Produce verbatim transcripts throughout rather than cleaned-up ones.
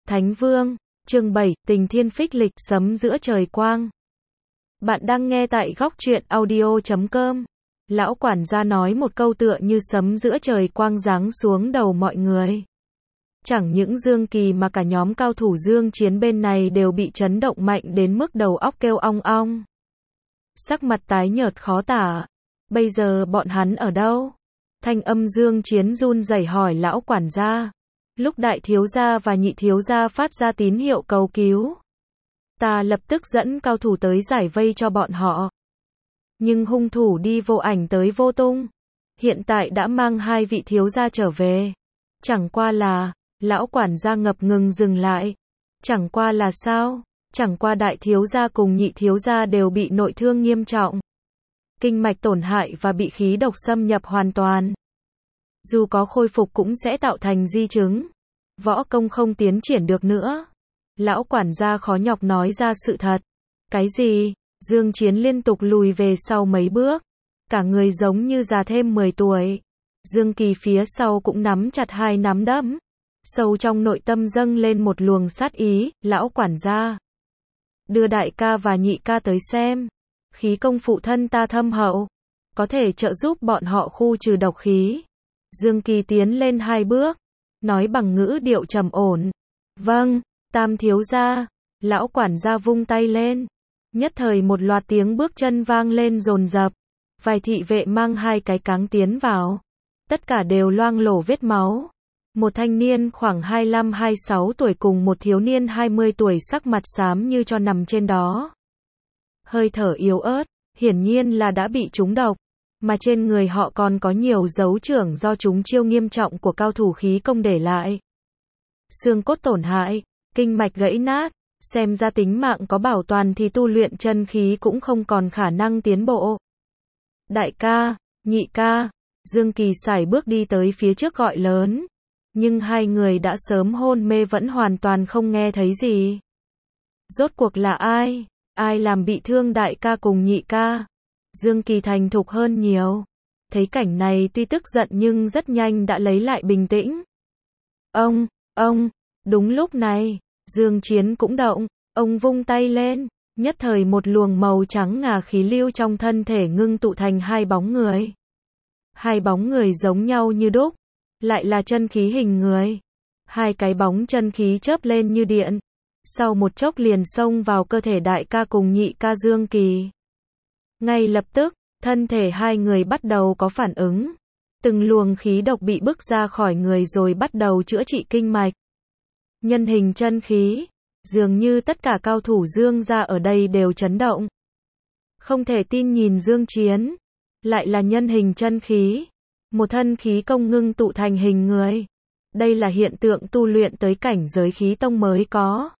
Thánh Vương, chương bảy, Tình Thiên Phích Lịch, Sấm giữa trời quang. Bạn đang nghe tại góc truyện audio chấm com. Lão quản gia nói một câu tựa như sấm giữa trời quang giáng xuống đầu mọi người. Chẳng những Dương Kỳ mà cả nhóm cao thủ Dương Chiến bên này đều bị chấn động mạnh đến mức đầu óc kêu ong ong. Sắc mặt tái nhợt khó tả. Bây giờ bọn hắn ở đâu? Thanh âm Dương Chiến run rẩy hỏi lão quản gia. Lúc đại thiếu gia và nhị thiếu gia phát ra tín hiệu cầu cứu, ta lập tức dẫn cao thủ tới giải vây cho bọn họ. Nhưng hung thủ đi vô ảnh tới vô tung. Hiện tại đã mang hai vị thiếu gia trở về. Chẳng qua là, lão quản gia ngập ngừng dừng lại. Chẳng qua là sao? Chẳng qua đại thiếu gia cùng nhị thiếu gia đều bị nội thương nghiêm trọng. Kinh mạch tổn hại và bị khí độc xâm nhập hoàn toàn. Dù có khôi phục cũng sẽ tạo thành di chứng. Võ công không tiến triển được nữa. Lão quản gia khó nhọc nói ra sự thật. Cái gì? Dương Chiến liên tục lùi về sau mấy bước. Cả người giống như già thêm mười tuổi. Dương Kỳ phía sau cũng nắm chặt hai nắm đấm. Sâu trong nội tâm dâng lên một luồng sát ý. Lão quản gia, đưa đại ca và nhị ca tới xem. Khí công phụ thân ta thâm hậu, có thể trợ giúp bọn họ khu trừ độc khí. Dương Kỳ tiến lên hai bước, nói bằng ngữ điệu trầm ổn. Vâng, tam thiếu gia. Lão quản gia vung tay lên. Nhất thời một loạt tiếng bước chân vang lên dồn dập. Vài thị vệ mang hai cái cáng tiến vào. Tất cả đều loang lổ vết máu. Một thanh niên khoảng hai mươi lăm hai mươi sáu tuổi cùng một thiếu niên hai mươi tuổi sắc mặt xám như cho nằm trên đó. Hơi thở yếu ớt, hiển nhiên là đã bị trúng độc. Mà trên người họ còn có nhiều dấu trưởng do chúng chiêu nghiêm trọng của cao thủ khí công để lại. Xương cốt tổn hại, kinh mạch gãy nát, xem ra tính mạng có bảo toàn thì tu luyện chân khí cũng không còn khả năng tiến bộ. Đại ca, nhị ca, Dương Kỳ sải bước đi tới phía trước gọi lớn. Nhưng hai người đã sớm hôn mê vẫn hoàn toàn không nghe thấy gì. Rốt cuộc là ai? Ai làm bị thương đại ca cùng nhị ca? Dương Kỳ thành thục hơn nhiều. Thấy cảnh này tuy tức giận nhưng rất nhanh đã lấy lại bình tĩnh. Ông, ông, đúng lúc này, Dương Chiến cũng động, ông vung tay lên, nhất thời một luồng màu trắng ngà khí lưu trong thân thể ngưng tụ thành hai bóng người. Hai bóng người giống nhau như đúc, lại là chân khí hình người. Hai cái bóng chân khí chớp lên như điện, sau một chốc liền xông vào cơ thể đại ca cùng nhị ca Dương Kỳ. Ngay lập tức, thân thể hai người bắt đầu có phản ứng. Từng luồng khí độc bị bức ra khỏi người rồi bắt đầu chữa trị kinh mạch. Nhân hình chân khí, dường như tất cả cao thủ Dương gia ở đây đều chấn động. Không thể tin nhìn Dương Chiến, lại là nhân hình chân khí. Một thân khí công ngưng tụ thành hình người. Đây là hiện tượng tu luyện tới cảnh giới khí tông mới có.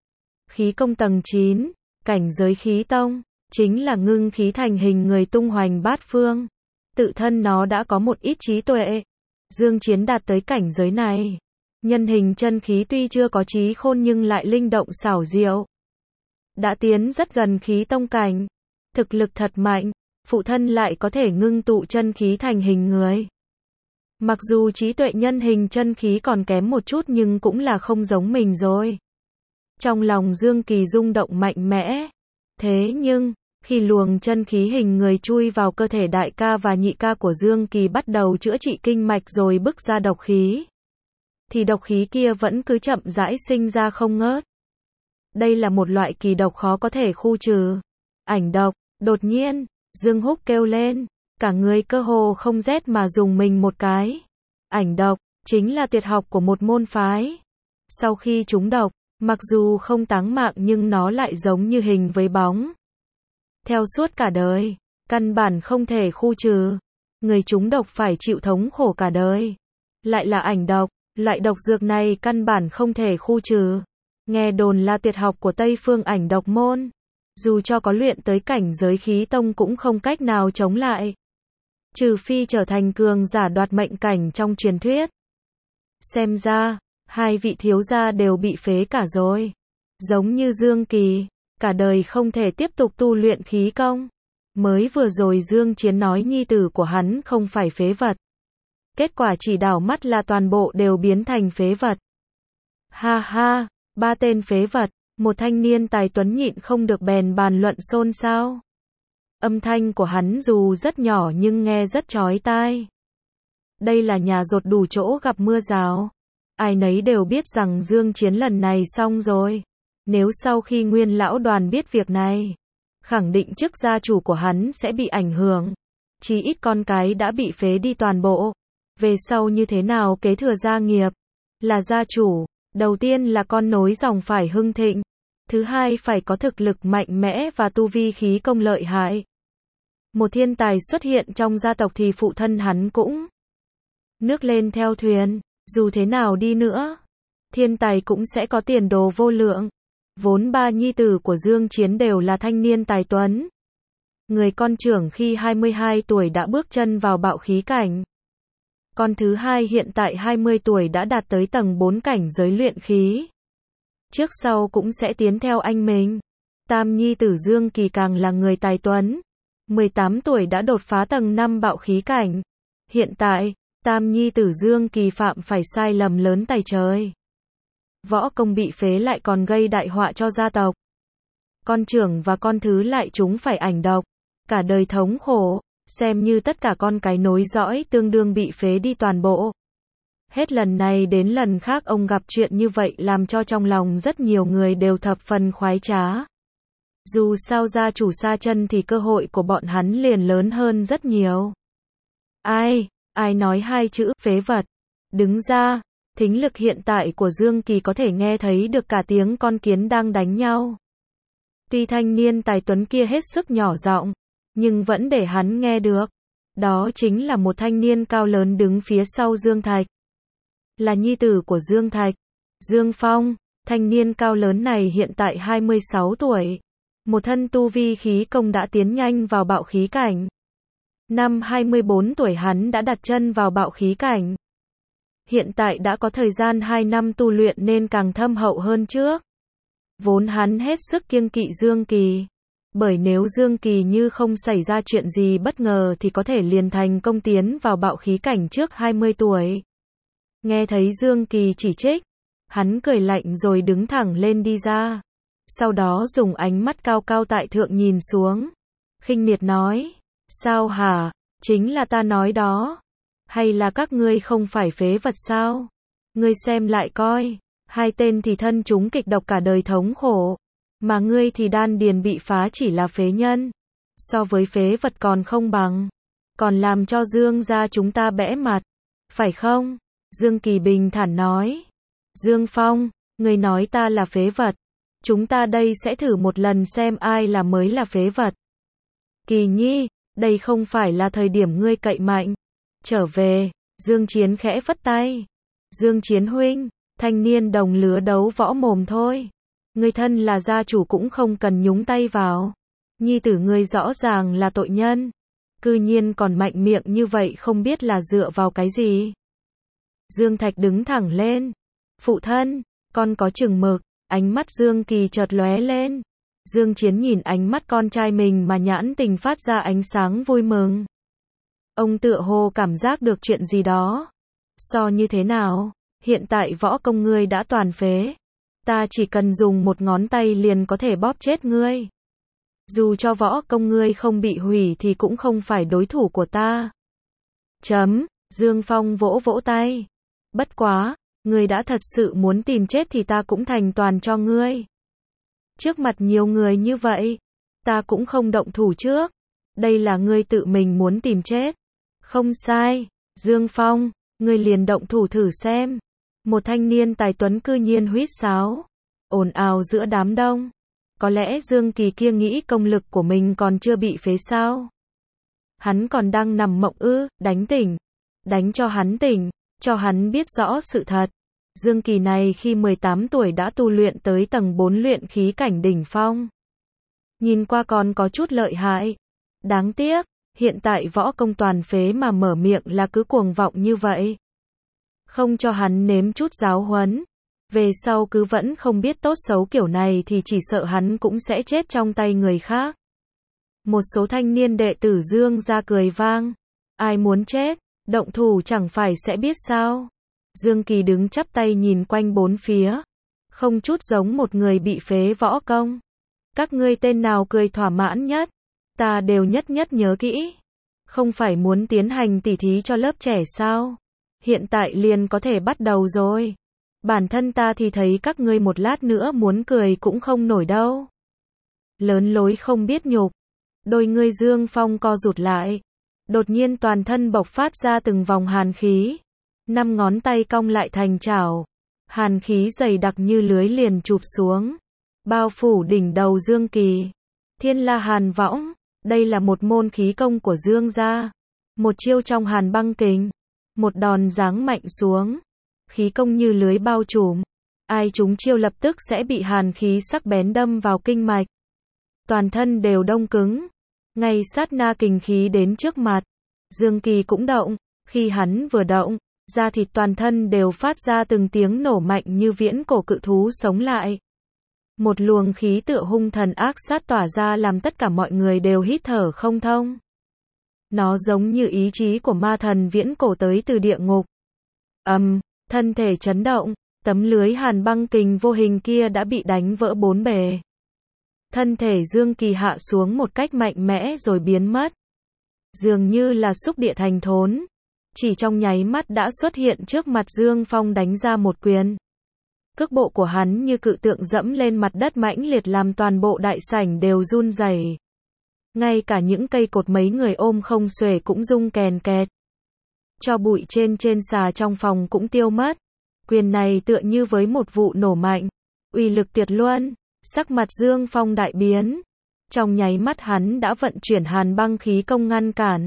Khí công tầng chín, cảnh giới khí tông, chính là ngưng khí thành hình người tung hoành bát phương. Tự thân nó đã có một ít trí tuệ. Dương Chiến đạt tới cảnh giới này. Nhân hình chân khí tuy chưa có trí khôn nhưng lại linh động xảo diệu. Đã tiến rất gần khí tông cảnh. Thực lực thật mạnh, phụ thân lại có thể ngưng tụ chân khí thành hình người. Mặc dù trí tuệ nhân hình chân khí còn kém một chút nhưng cũng là không giống mình rồi. Trong lòng Dương Kỳ rung động mạnh mẽ. Thế nhưng, khi luồng chân khí hình người chui vào cơ thể đại ca và nhị ca của Dương Kỳ bắt đầu chữa trị kinh mạch rồi bức ra độc khí, thì độc khí kia vẫn cứ chậm rãi sinh ra không ngớt. Đây là một loại kỳ độc khó có thể khu trừ. Ảnh độc. Đột nhiên, Dương Húc kêu lên, cả người cơ hồ không rét mà dùng mình một cái. Ảnh độc, chính là tuyệt học của một môn phái. Sau khi trúng độc, mặc dù không táng mạng nhưng nó lại giống như hình với bóng. Theo suốt cả đời, căn bản không thể khu trừ. Người trúng độc phải chịu thống khổ cả đời. Lại là ảnh độc, loại độc dược này căn bản không thể khu trừ. Nghe đồn là tuyệt học của Tây Phương ảnh độc môn. Dù cho có luyện tới cảnh giới khí tông cũng không cách nào chống lại. Trừ phi trở thành cường giả đoạt mệnh cảnh trong truyền thuyết. Xem ra, hai vị thiếu gia đều bị phế cả rồi. Giống như Dương Kỳ, cả đời không thể tiếp tục tu luyện khí công. Mới vừa rồi Dương Chiến nói nhi tử của hắn không phải phế vật. Kết quả chỉ đảo mắt là toàn bộ đều biến thành phế vật. Ha ha, Ba tên phế vật, một thanh niên tài tuấn nhịn không được bèn bàn luận xôn xao. Âm thanh của hắn dù rất nhỏ nhưng nghe rất chói tai. Đây là nhà dột đủ chỗ gặp mưa rào. Ai nấy đều biết rằng Dương Chiến lần này xong rồi. Nếu sau khi Nguyên lão đoàn biết việc này, khẳng định chức gia chủ của hắn sẽ bị ảnh hưởng. Chỉ ít con cái đã bị phế đi toàn bộ. Về sau như thế nào kế thừa gia nghiệp? Là gia chủ, đầu tiên là con nối dòng phải hưng thịnh. Thứ hai phải có thực lực mạnh mẽ và tu vi khí công lợi hại. Một thiên tài xuất hiện trong gia tộc thì phụ thân hắn cũng nước lên theo thuyền. Dù thế nào đi nữa, thiên tài cũng sẽ có tiền đồ vô lượng. Vốn ba nhi tử của Dương Chiến đều là thanh niên tài tuấn. Người con trưởng khi hai mươi hai tuổi đã bước chân vào bạo khí cảnh. Con thứ hai hiện tại hai mươi tuổi đã đạt tới tầng bốn cảnh giới luyện khí. Trước sau cũng sẽ tiến theo anh mình. Tam nhi tử Dương Kỳ càng là người tài tuấn. mười tám tuổi đã đột phá tầng năm bạo khí cảnh. Hiện tại, tam nhi tử Dương Kỳ phạm phải sai lầm lớn tày trời. Võ công bị phế lại còn gây đại họa cho gia tộc. Con trưởng và con thứ lại chúng phải ảnh độc. Cả đời thống khổ, xem như tất cả con cái nối dõi tương đương bị phế đi toàn bộ. Hết lần này đến lần khác ông gặp chuyện như vậy làm cho trong lòng rất nhiều người đều thập phần khoái trá. Dù sao gia chủ xa chân thì cơ hội của bọn hắn liền lớn hơn rất nhiều. Ai, ai nói hai chữ phế vật? Đứng ra, thính lực hiện tại của Dương Kỳ có thể nghe thấy được cả tiếng con kiến đang đánh nhau. Tuy thanh niên tài tuấn kia hết sức nhỏ giọng, nhưng vẫn để hắn nghe được. Đó chính là một thanh niên cao lớn đứng phía sau Dương Thạch. Là nhi tử của Dương Thạch, Dương Phong. Thanh niên cao lớn này hiện tại hai mươi sáu tuổi. Một thân tu vi khí công đã tiến nhanh vào bạo khí cảnh. Năm hai mươi bốn tuổi hắn đã đặt chân vào bạo khí cảnh. Hiện tại đã có thời gian hai năm tu luyện nên càng thâm hậu hơn trước. Vốn hắn hết sức kiêng kỵ Dương Kỳ. Bởi nếu Dương Kỳ như không xảy ra chuyện gì bất ngờ thì có thể liền thành công tiến vào bạo khí cảnh trước hai mươi tuổi. Nghe thấy Dương Kỳ chỉ trích, hắn cười lạnh rồi đứng thẳng lên đi ra. Sau đó dùng ánh mắt cao cao tại thượng nhìn xuống. Khinh miệt nói, sao hả, chính là ta nói đó. Hay là các ngươi không phải phế vật sao? Ngươi xem lại coi, hai tên thì thân chúng kịch độc cả đời thống khổ. Mà ngươi thì đan điền bị phá chỉ là phế nhân. So với phế vật còn không bằng. Còn làm cho Dương gia chúng ta bẽ mặt. Phải không? Dương Kỳ bình thản nói. Dương Phong, ngươi nói ta là phế vật. Chúng ta đây sẽ thử một lần xem ai là mới là phế vật. Kỳ Nhi, đây không phải là thời điểm ngươi cậy mạnh. Trở về, Dương Chiến khẽ phất tay. Dương Chiến huynh, thanh niên đồng lứa đấu võ mồm thôi. Ngươi thân là gia chủ cũng không cần nhúng tay vào. Nhi tử ngươi rõ ràng là tội nhân. Cư nhiên còn mạnh miệng như vậy không biết là dựa vào cái gì. Dương Thạch đứng thẳng lên. Phụ thân, con có chừng mực. Ánh mắt Dương Kỳ chợt lóe lên. Dương Chiến nhìn ánh mắt con trai mình mà nhãn tình phát ra ánh sáng vui mừng. Ông tựa hồ cảm giác được chuyện gì đó. So như thế nào? Hiện tại võ công ngươi đã toàn phế. Ta chỉ cần dùng một ngón tay liền có thể bóp chết ngươi. Dù cho võ công ngươi không bị hủy thì cũng không phải đối thủ của ta. Chấm, Dương Phong vỗ vỗ tay. Bất quá, ngươi đã thật sự muốn tìm chết thì ta cũng thành toàn cho ngươi. Trước mặt nhiều người như vậy, ta cũng không động thủ trước. Đây là ngươi tự mình muốn tìm chết. Không sai, Dương Phong, ngươi liền động thủ thử xem. Một thanh niên tài tuấn cư nhiên huýt sáo, ồn ào giữa đám đông. Có lẽ Dương Kỳ kia nghĩ công lực của mình còn chưa bị phế sao? Hắn còn đang nằm mộng ư? Đánh tỉnh, đánh cho hắn tỉnh, cho hắn biết rõ sự thật. Dương Kỳ này khi mười tám tuổi đã tu luyện tới tầng bốn luyện khí cảnh đỉnh phong. Nhìn qua còn có chút lợi hại. Đáng tiếc, hiện tại võ công toàn phế mà mở miệng là cứ cuồng vọng như vậy. Không cho hắn nếm chút giáo huấn. Về sau cứ vẫn không biết tốt xấu kiểu này thì chỉ sợ hắn cũng sẽ chết trong tay người khác. Một số thanh niên đệ tử Dương ra cười vang. Ai muốn chết, động thủ chẳng phải sẽ biết sao. Dương Kỳ đứng chắp tay nhìn quanh bốn phía. không chút giống một người bị phế võ công. Các ngươi tên nào cười thỏa mãn nhất? Ta đều nhất nhất nhớ kỹ. Không phải muốn tiến hành tỉ thí cho lớp trẻ sao? Hiện tại liền có thể bắt đầu rồi. Bản thân ta thì thấy các ngươi một lát nữa muốn cười cũng không nổi đâu. Lớn lối không biết nhục. Đôi ngươi Dương Phong co rụt lại. Đột nhiên toàn thân bộc phát ra từng vòng hàn khí. Năm ngón tay cong lại thành chảo. Hàn khí dày đặc như lưới liền chụp xuống. Bao phủ đỉnh đầu Dương Kỳ. Thiên La Hàn Võng. Đây là một môn khí công của Dương gia. Một chiêu trong Hàn Băng Kình. Một đòn giáng mạnh xuống. Khí công như lưới bao trùm. Ai trúng chiêu lập tức sẽ bị hàn khí sắc bén đâm vào kinh mạch. Toàn thân đều đông cứng. Ngay sát na kình khí đến trước mặt. Dương Kỳ cũng động. Khi hắn vừa động, da thịt toàn thân đều phát ra từng tiếng nổ mạnh như viễn cổ cự thú sống lại. Một luồng khí tựa hung thần ác sát tỏa ra làm tất cả mọi người đều hít thở không thông. Nó giống như ý chí của ma thần viễn cổ tới từ địa ngục. Ầm, um, thân thể chấn động, tấm lưới hàn băng kình vô hình kia đã bị đánh vỡ bốn bề. Thân thể Dương Kỳ hạ xuống một cách mạnh mẽ rồi biến mất. Dường như là xúc địa thành thốn. Chỉ trong nháy mắt đã xuất hiện trước mặt Dương Phong đánh ra một quyền. Cước bộ của hắn như cự tượng dẫm lên mặt đất mãnh liệt làm toàn bộ đại sảnh đều run rẩy. Ngay cả những cây cột mấy người ôm không xuể cũng rung kèn kẹt. Cho bụi trên trên xà trong phòng cũng tiêu mất. Quyền này tựa như với một vụ nổ mạnh. Uy lực tuyệt luân. Sắc mặt Dương Phong đại biến. Trong nháy mắt hắn đã vận chuyển hàn băng khí công ngăn cản.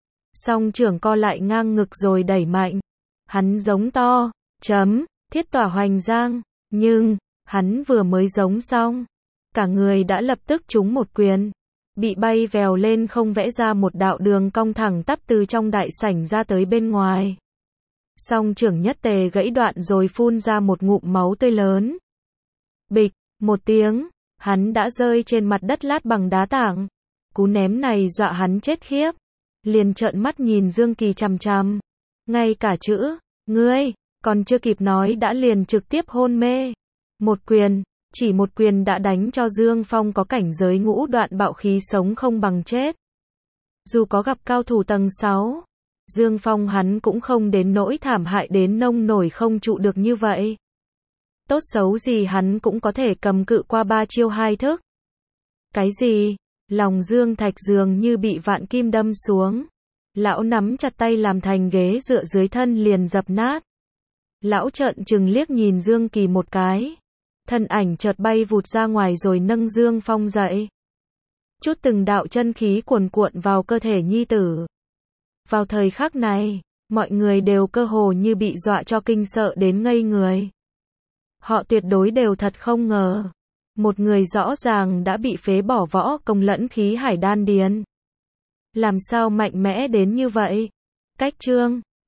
Song trưởng co lại ngang ngực rồi đẩy mạnh. Hắn giống to. Chấm. Thiết tỏa hoành giang. Nhưng, hắn vừa mới giống xong. Cả người đã lập tức trúng một quyền. Bị bay vèo lên không vẽ ra một đạo đường cong thẳng tắp từ trong đại sảnh ra tới bên ngoài. Song trưởng nhất tề gãy đoạn rồi phun ra một ngụm máu tươi lớn. Bịch, một tiếng, hắn đã rơi trên mặt đất lát bằng đá tảng. Cú ném này dọa hắn chết khiếp. Liền trợn mắt nhìn Dương Kỳ chằm chằm. Ngay cả chữ, ngươi, còn chưa kịp nói đã liền trực tiếp hôn mê. Một quyền, chỉ một quyền đã đánh cho Dương Phong có cảnh giới ngũ đoạn bạo khí sống không bằng chết. Dù có gặp cao thủ tầng sáu, Dương Phong hắn cũng không đến nỗi thảm hại đến nông nổi không trụ được như vậy. Tốt xấu gì hắn cũng có thể cầm cự qua ba chiêu hai thức. Cái gì? Lòng Dương Thạch dường như bị vạn kim đâm xuống. Lão nắm chặt tay làm thành ghế dựa dưới thân liền dập nát. Lão trợn trừng liếc nhìn Dương Kỳ một cái. Thân ảnh chợt bay vụt ra ngoài rồi nâng Dương Phong dậy. Chút từng đạo chân khí cuồn cuộn vào cơ thể nhi tử. Vào thời khắc này, mọi người đều cơ hồ như bị dọa cho kinh sợ đến ngây người. Họ tuyệt đối đều thật không ngờ. Một người rõ ràng đã bị phế bỏ võ công lẫn khí hải đan điền. Làm sao mạnh mẽ đến như vậy? Cách chương